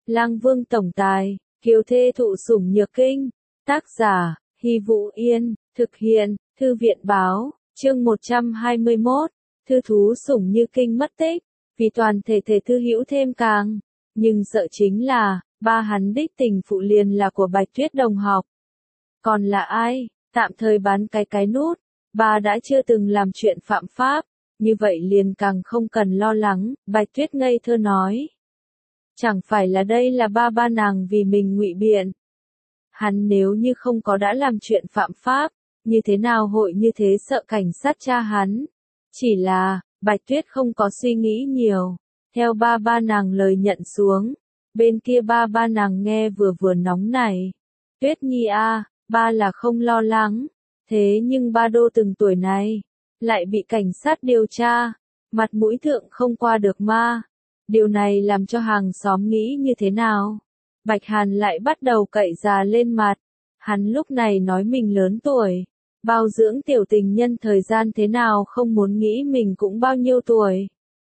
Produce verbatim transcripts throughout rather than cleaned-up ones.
Lang Vương tổng tài, kiều thê thụ sủng nhược kinh. Tác giả, Hy Vũ Yên, thực hiện, Thư viện báo, chương một trăm hai mươi mốt, thư thú sủng như kinh mất tích, vì toàn thể thể thư hữu thêm càng. Nhưng sợ chính là, ba hắn đích tình phụ liền là của Bạch Tuyết đồng học. Còn là ai, tạm thời bán cái cái nút, ba đã chưa từng làm chuyện phạm pháp, như vậy liền càng không cần lo lắng, Bạch Tuyết ngây thơ nói. Chẳng phải là đây là ba ba nàng vì mình ngụy biện. Hắn nếu như không có đã làm chuyện phạm pháp, như thế nào hội như thế sợ cảnh sát tra hắn. Chỉ là, Bạch Tuyết không có suy nghĩ nhiều, theo ba ba nàng lời nhận xuống. Bên kia ba ba nàng nghe vừa vừa nóng này. Tuyết Nhi a, ba là không lo lắng, thế nhưng ba đô từng tuổi này, lại bị cảnh sát điều tra, mặt mũi thượng không qua được ma. Điều này làm cho hàng xóm nghĩ như thế nào? Bạch Hàn lại bắt đầu cậy già lên mặt. Hắn lúc này nói mình lớn tuổi, bao dưỡng tiểu tình nhân thời gian thế nào không muốn nghĩ mình cũng bao nhiêu tuổi.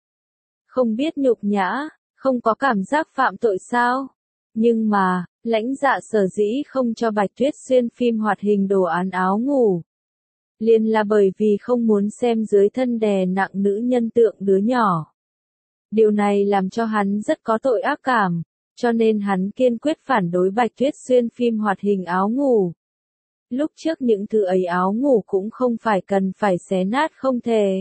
Không biết nhục nhã, không có cảm giác phạm tội sao? Nhưng mà, lãnh dạ sở dĩ không cho Bạch Tuyết xuyên phim hoạt hình đồ án áo ngủ. Liền là bởi vì không muốn xem dưới thân đè nặng nữ nhân tượng đứa nhỏ. Điều này làm cho hắn rất có tội ác cảm, cho nên hắn kiên quyết phản đối Bạch Tuyết xuyên phim hoạt hình áo ngủ. Lúc trước những thứ ấy áo ngủ cũng không phải cần phải xé nát không thể.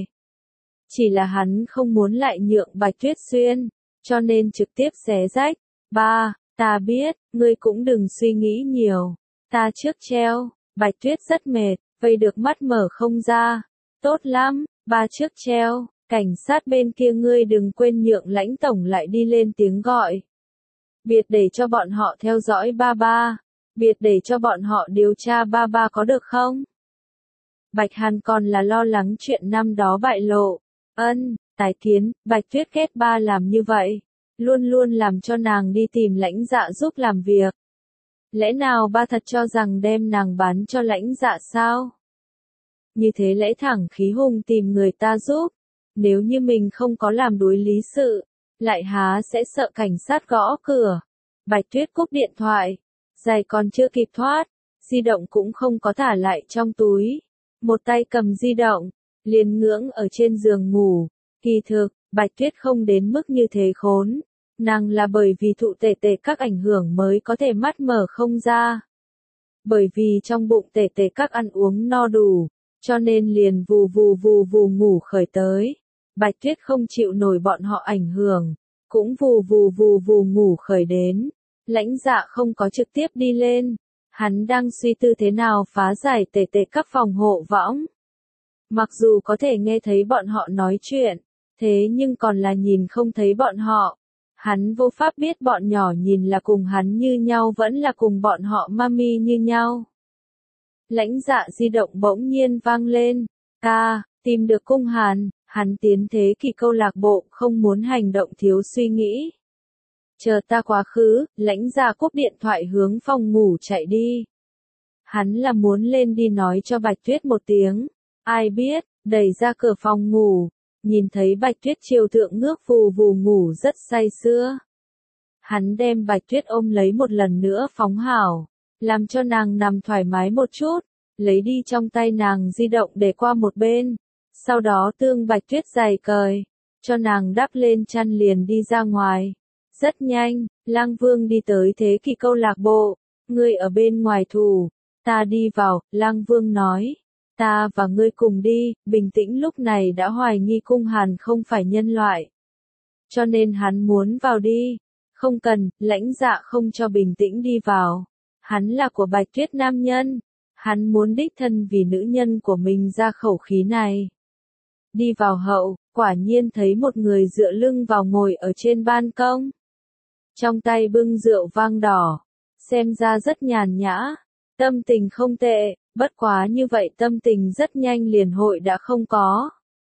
Chỉ là hắn không muốn lại nhượng Bạch Tuyết xuyên, cho nên trực tiếp xé rách. Ba, ta biết, ngươi cũng đừng suy nghĩ nhiều. Ta trước treo, Bạch Tuyết rất mệt, vây được mắt mở không ra. Tốt lắm, ba trước treo. Cảnh sát bên kia ngươi đừng quên nhượng lãnh tổng lại đi lên tiếng gọi. Biệt để cho bọn họ theo dõi ba ba. Biệt để cho bọn họ điều tra ba ba có được không? Bạch Hàn còn là lo lắng chuyện năm đó bại lộ. Ân, tái kiến, Bạch Tuyết ghét ba làm như vậy. Luôn luôn làm cho nàng đi tìm lãnh dạ giúp làm việc. Lẽ nào ba thật cho rằng đem nàng bán cho lãnh dạ sao? Như thế lẽ thẳng khí hùng tìm người ta giúp. Nếu như mình không có làm đối lý sự, lại há sẽ sợ cảnh sát gõ cửa. Bạch Tuyết cúp điện thoại, giày còn chưa kịp thoát, di động cũng không có thả lại trong túi. Một tay cầm di động, liền ngưỡng ở trên giường ngủ. Kỳ thực, Bạch Tuyết không đến mức như thế khốn. Nàng là bởi vì thụ tể tể các ảnh hưởng mới có thể mắt mở không ra. Bởi vì trong bụng tể tể các ăn uống no đủ, cho nên liền vù vù vù vù ngủ khởi tới. Bạch Tuyết không chịu nổi bọn họ ảnh hưởng, cũng vù vù vù vù ngủ khởi đến. Lãnh dạ không có trực tiếp đi lên, hắn đang suy tư thế nào phá giải tể tể các phòng hộ võng. Mặc dù có thể nghe thấy bọn họ nói chuyện, thế nhưng còn là nhìn không thấy bọn họ. Hắn vô pháp biết bọn nhỏ nhìn là cùng hắn như nhau vẫn là cùng bọn họ mami như nhau. Lãnh dạ di động bỗng nhiên vang lên, ca, tìm được cung hàn. Hắn tiến thế kỷ câu lạc bộ không muốn hành động thiếu suy nghĩ. Chờ ta quá khứ, lãnh dạ cúp điện thoại hướng phòng ngủ chạy đi. Hắn là muốn lên đi nói cho Bạch Tuyết một tiếng. Ai biết, đẩy ra cửa phòng ngủ, nhìn thấy Bạch Tuyết chiều thượng ngước vù vù ngủ rất say sưa. Hắn đem Bạch Tuyết ôm lấy một lần nữa phóng hảo, làm cho nàng nằm thoải mái một chút, lấy đi trong tay nàng di động để qua một bên. Sau đó tương Bạch Tuyết giày cởi, cho nàng đắp lên chăn liền đi ra ngoài. Rất nhanh, Lang Vương đi tới thế kỷ câu lạc bộ, ngươi ở bên ngoài thủ, ta đi vào, Lang Vương nói. Ta và ngươi cùng đi, bình tĩnh lúc này đã hoài nghi cung hàn không phải nhân loại. Cho nên hắn muốn vào đi. Không cần, lãnh dạ không cho bình tĩnh đi vào. Hắn là của Bạch Tuyết nam nhân. Hắn muốn đích thân vì nữ nhân của mình ra khẩu khí này. Đi vào hậu, quả nhiên thấy một người dựa lưng vào ngồi ở trên ban công. Trong tay bưng rượu vang đỏ, xem ra rất nhàn nhã, tâm tình không tệ, bất quá như vậy tâm tình rất nhanh liền hội đã không có.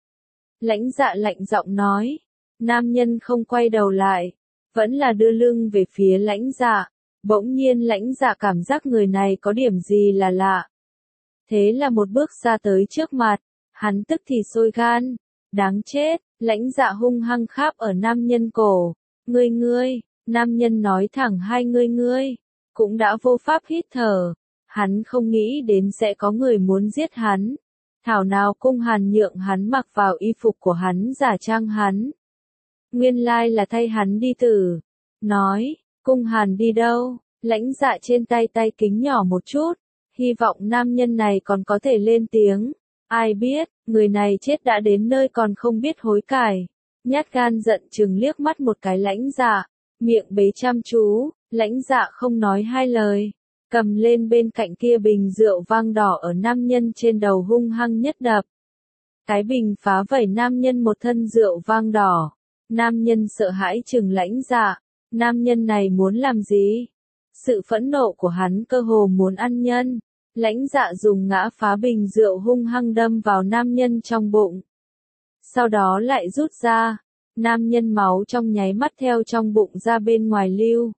Lãnh dạ lạnh giọng nói, nam nhân không quay đầu lại, vẫn là đưa lưng về phía lãnh dạ, bỗng nhiên lãnh dạ cảm giác người này có điểm gì là lạ. Thế là một bước ra tới trước mặt. Hắn tức thì sôi gan, đáng chết, lãnh dạ hung hăng kháp ở nam nhân cổ, ngươi ngươi, Nam nhân nói thẳng hai ngươi ngươi, cũng đã vô pháp hít thở. Hắn không nghĩ đến sẽ có người muốn giết hắn. Thảo nào Cung Hàn nhượng hắn mặc vào y phục của hắn giả trang hắn. Nguyên lai là thay hắn đi tử. Nói, Cung Hàn đi đâu? Lãnh Dạ trên tay tay kính nhỏ một chút, hy vọng nam nhân này còn có thể lên tiếng. Ai biết, người này chết đã đến nơi còn không biết hối cải. Nhát gan giận chừng liếc mắt một cái Lãnh Dạ, miệng bế chăm chú, Lãnh Dạ không nói hai lời, cầm lên bên cạnh kia bình rượu vang đỏ ở nam nhân trên đầu hung hăng nhất đập. Cái bình phá vẩy nam nhân một thân rượu vang đỏ. Nam nhân sợ hãi chừng Lãnh Dạ, nam nhân này muốn làm gì? Sự phẫn nộ của hắn cơ hồ muốn ăn nhân. Lãnh Dạ dùng ngã phá bình rượu hung hăng đâm vào nam nhân trong bụng. Sau đó lại rút ra. Nam nhân máu trong nháy mắt theo trong bụng ra bên ngoài lưu.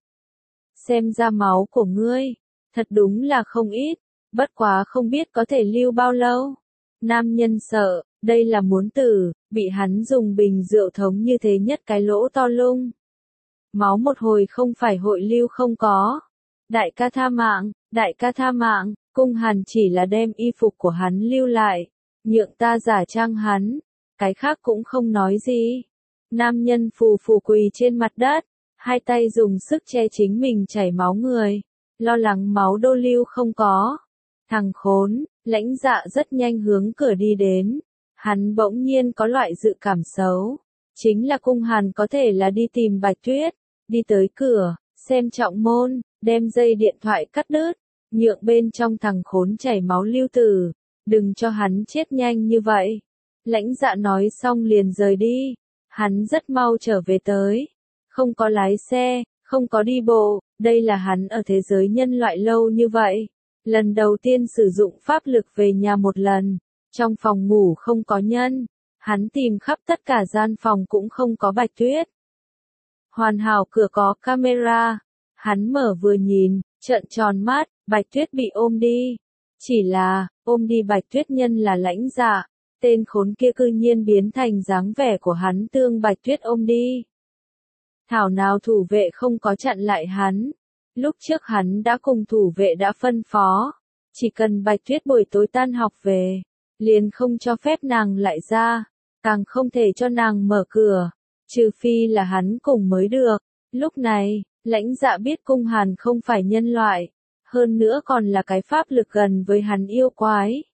Xem ra máu của ngươi, thật đúng là không ít, bất quá không biết có thể lưu bao lâu. Nam nhân sợ, đây là muốn tử, bị hắn dùng bình rượu thống như thế nhất cái lỗ to lung. Máu một hồi không phải hội lưu không có. Đại ca tha mạng, đại ca tha mạng, Cung Hàn chỉ là đem y phục của hắn lưu lại, nhượng ta giả trang hắn, cái khác cũng không nói gì. Nam nhân phù phù quỳ trên mặt đất, hai tay dùng sức che chính mình chảy máu người, lo lắng máu đô lưu không có. Thằng khốn, Lãnh Dạ rất nhanh hướng cửa đi đến, hắn bỗng nhiên có loại dự cảm xấu, chính là Cung Hàn có thể là đi tìm Bạch Tuyết, đi tới cửa, xem trọng môn, đem dây điện thoại cắt đứt, nhượng bên trong thằng khốn chảy máu lưu tử, đừng cho hắn chết nhanh như vậy. Lãnh Dạ nói xong liền rời đi, hắn rất mau trở về tới, không có lái xe, không có đi bộ, đây là hắn ở thế giới nhân loại lâu như vậy. Lần đầu tiên sử dụng pháp lực về nhà một lần, trong phòng ngủ không có nhân, hắn tìm khắp tất cả gian phòng cũng không có Bạch Tuyết. Hoàn hảo cửa có camera, hắn mở vừa nhìn, trợn tròn mắt, Bạch Tuyết bị ôm đi. Chỉ là, ôm đi Bạch Tuyết nhân là Lãnh Dạ, tên khốn kia cư nhiên biến thành dáng vẻ của hắn tương Bạch Tuyết ôm đi. Thảo nào thủ vệ không có chặn lại hắn. Lúc trước hắn đã cùng thủ vệ đã phân phó, chỉ cần Bạch Tuyết buổi tối tan học về, liền không cho phép nàng lại ra, càng không thể cho nàng mở cửa, trừ phi là hắn cùng mới được. Lúc này, Lãnh Dạ biết Cung Hàn không phải nhân loại, hơn nữa còn là cái pháp lực gần với hắn yêu quái.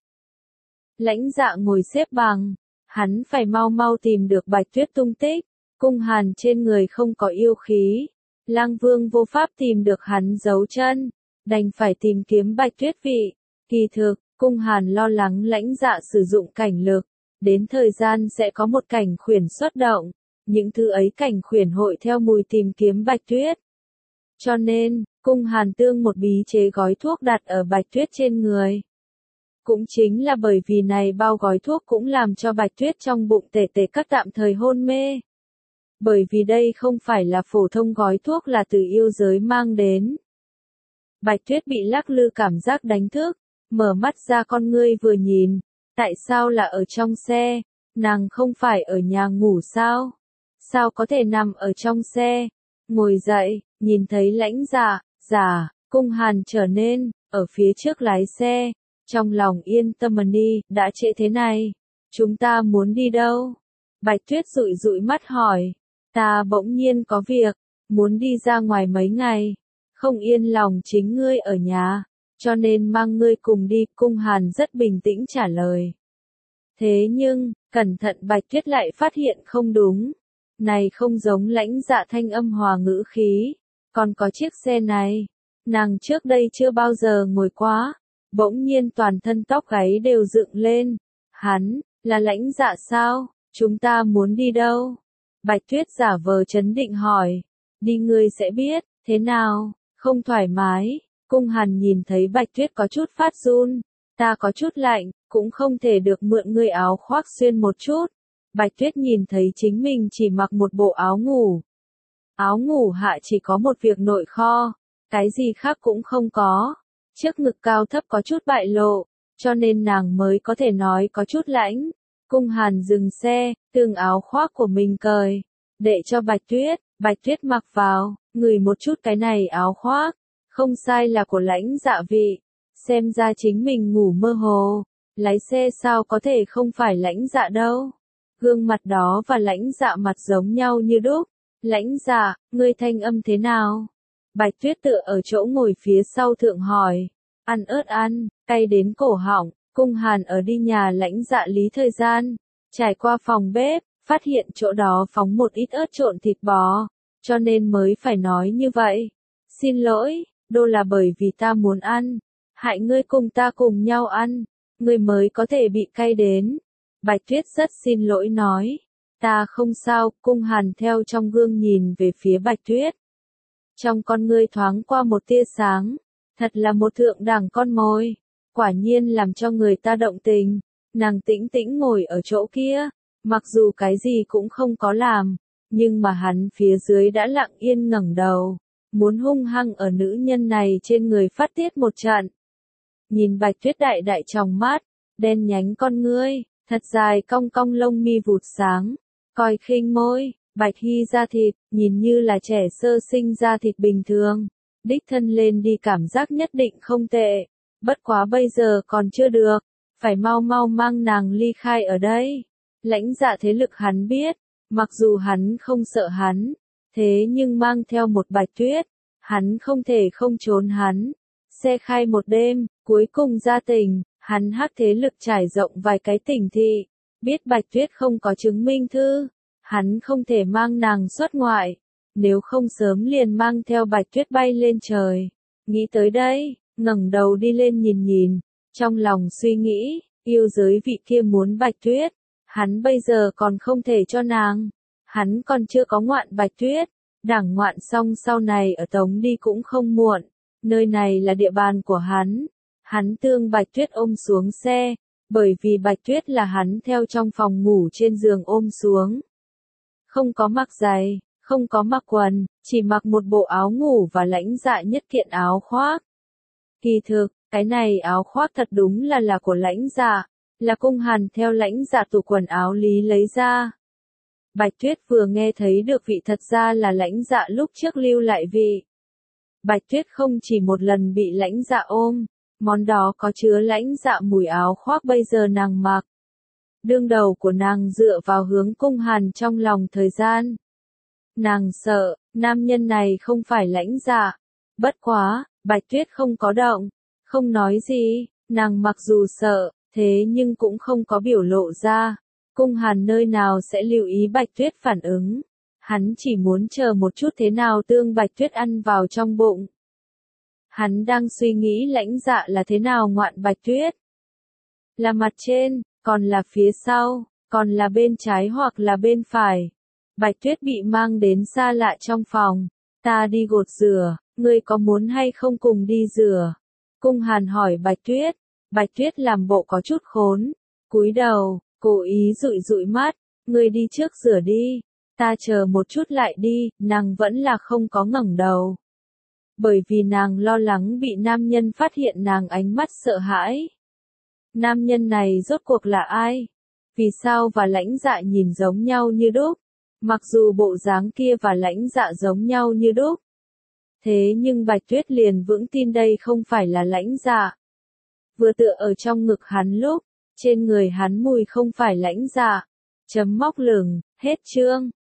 Lãnh Dạ ngồi xếp bằng, hắn phải mau mau tìm được Bạch Tuyết tung tích, Cung Hàn trên người không có yêu khí. Lang Vương vô pháp tìm được hắn dấu chân, đành phải tìm kiếm Bạch Tuyết vị. Kỳ thực, Cung Hàn lo lắng Lãnh Dạ sử dụng cảnh lực, đến thời gian sẽ có một cảnh khuyển xuất động, những thứ ấy cảnh khuyển hội theo mùi tìm kiếm Bạch Tuyết. Cho nên, Cung Hàn tương một bí chế gói thuốc đặt ở Bạch Tuyết trên người. Cũng chính là bởi vì này bao gói thuốc cũng làm cho Bạch Tuyết trong bụng tể tể các tạm thời hôn mê. Bởi vì đây không phải là phổ thông gói thuốc là từ yêu giới mang đến. Bạch Tuyết bị lắc lư cảm giác đánh thức, mở mắt ra con ngươi vừa nhìn, tại sao là ở trong xe, nàng không phải ở nhà ngủ sao? Sao có thể nằm ở trong xe? Ngồi dậy, nhìn thấy Lãnh Dạ, giả, Cung Hàn trở nên, ở phía trước lái xe, trong lòng yên tâm đi, đã trễ thế này, chúng ta muốn đi đâu? Bạch Tuyết dụi dụi mắt hỏi. Ta bỗng nhiên có việc, muốn đi ra ngoài mấy ngày, không yên lòng chính ngươi ở nhà, cho nên mang ngươi cùng đi. Cung Hàn rất bình tĩnh trả lời. Thế nhưng, cẩn thận Bạch Tuyết lại phát hiện không đúng. Này không giống Lãnh Dạ thanh âm hòa ngữ khí, còn có chiếc xe này, nàng trước đây chưa bao giờ ngồi quá, bỗng nhiên toàn thân tóc gáy đều dựng lên. Hắn, là Lãnh Dạ sao? Chúng ta muốn đi đâu? Bạch Tuyết giả vờ trấn định hỏi. Đi ngươi sẽ biết, thế nào, không thoải mái. Cung Hàn nhìn thấy Bạch Tuyết có chút phát run. Ta có chút lạnh, cũng không thể được mượn ngươi áo khoác xuyên một chút. Bạch Tuyết nhìn thấy chính mình chỉ mặc một bộ áo ngủ. Áo ngủ hạ chỉ có một việc nội kho, cái gì khác cũng không có. Trước ngực cao thấp có chút bại lộ, cho nên nàng mới có thể nói có chút lãnh. Cung Hàn dừng xe, tương áo khoác của mình cởi, để cho Bạch Tuyết, Bạch Tuyết mặc vào. ngửi một chút cái này áo khoác, không sai là của Lãnh Dạ vị, xem ra chính mình ngủ mơ hồ, lái xe sao có thể không phải Lãnh Dạ đâu. Gương mặt đó và Lãnh Dạ mặt giống nhau như đúc. Lãnh Dạ, ngươi thanh âm thế nào? Bạch Tuyết tựa ở chỗ ngồi phía sau thượng hỏi. Ăn ớt ăn, cay đến cổ họng. Cung Hàn ở đi nhà Lãnh Dạ lý thời gian, trải qua phòng bếp, phát hiện chỗ đó phóng một ít ớt trộn thịt bò, cho nên mới phải nói như vậy. Xin lỗi, đô là bởi vì ta muốn ăn, hại ngươi cùng ta cùng nhau ăn, ngươi mới có thể bị cay đến. Bạch Tuyết rất xin lỗi nói, ta không sao. Cung Hàn theo trong gương nhìn về phía Bạch Tuyết. Trong con ngươi thoáng qua một tia sáng, thật là một thượng đẳng con mồi, quả nhiên làm cho người ta động tình. Nàng tĩnh tĩnh ngồi ở chỗ kia, mặc dù cái gì cũng không có làm, nhưng mà hắn phía dưới đã lặng yên ngẩng đầu, muốn hung hăng ở nữ nhân này trên người phát tiết một trận. Nhìn Bạch Tuyết đại đại tròng mắt, đen nhánh con ngươi, thật dài cong cong lông mi vụt sáng, coi khinh môi, Bạch Hy da thịt, nhìn như là trẻ sơ sinh da thịt bình thường, đích thân lên đi cảm giác nhất định không tệ, bất quá bây giờ còn chưa được, phải mau mau mang nàng ly khai ở đây. Lãnh Dạ thế lực hắn biết, mặc dù hắn không sợ hắn, thế nhưng mang theo một Bạch Tuyết, hắn không thể không trốn hắn. Xe khai một đêm, cuối cùng ra tỉnh, hắn hắc thế lực trải rộng vài cái tỉnh thị, biết Bạch Tuyết không có chứng minh thư, hắn không thể mang nàng xuất ngoại, nếu không sớm liền mang theo Bạch Tuyết bay lên trời. Nghĩ tới đây, ngẩng đầu đi lên nhìn nhìn, trong lòng suy nghĩ, yêu giới vị kia muốn Bạch Tuyết, hắn bây giờ còn không thể cho nàng, hắn còn chưa có ngoạn Bạch Tuyết, đảng ngoạn xong sau này ở tống đi cũng không muộn, nơi này là địa bàn của hắn. Hắn tương Bạch Tuyết ôm xuống xe, bởi vì Bạch Tuyết là hắn theo trong phòng ngủ trên giường ôm xuống. Không có mặc giày, không có mặc quần, chỉ mặc một bộ áo ngủ và Lãnh Dạ nhất kiện áo khoác. Kỳ thực, cái này áo khoác thật đúng là là của Lãnh Dạ, là Cung Hàn theo Lãnh Dạ tủ quần áo lý lấy ra. Bạch Tuyết vừa nghe thấy được vị thật ra là Lãnh Dạ lúc trước lưu lại vị. Bạch Tuyết không chỉ một lần bị Lãnh Dạ ôm, món đó có chứa Lãnh Dạ mùi áo khoác bây giờ nàng mặc. Đương đầu của nàng dựa vào hướng Cung Hàn trong lòng thời gian. Nàng sợ, nam nhân này không phải Lãnh Dạ. Bất quá, Bạch Tuyết không có động, không nói gì, nàng mặc dù sợ, thế nhưng cũng không có biểu lộ ra. Cung Hàn nơi nào sẽ lưu ý Bạch Tuyết phản ứng. Hắn chỉ muốn chờ một chút thế nào tương Bạch Tuyết ăn vào trong bụng. Hắn đang suy nghĩ Lãnh Dạ là thế nào ngoạn Bạch Tuyết. Là mặt trên, còn là phía sau, còn là bên trái hoặc là bên phải. Bạch Tuyết bị mang đến xa lạ trong phòng. Ta đi gột rửa, ngươi có muốn hay không cùng đi rửa? Cung Hàn hỏi Bạch Tuyết. Bạch Tuyết làm bộ có chút khốn, cúi đầu, cố ý dụi dụi mắt. Ngươi đi trước rửa đi, ta chờ một chút lại đi. Nàng vẫn là không có ngẩng đầu, bởi vì nàng lo lắng bị nam nhân phát hiện nàng ánh mắt sợ hãi. Nam nhân này rốt cuộc là ai? Vì sao và Lãnh Dạ nhìn giống nhau như đúc? Mặc dù bộ dáng kia và Lãnh Dạ giống nhau như đúc, thế nhưng Bạch Tuyết liền vững tin đây không phải là Lãnh Dạ. Vừa tựa ở trong ngực hắn lúc, trên người hắn mùi không phải Lãnh Dạ. Chấm móc lửng, hết chương.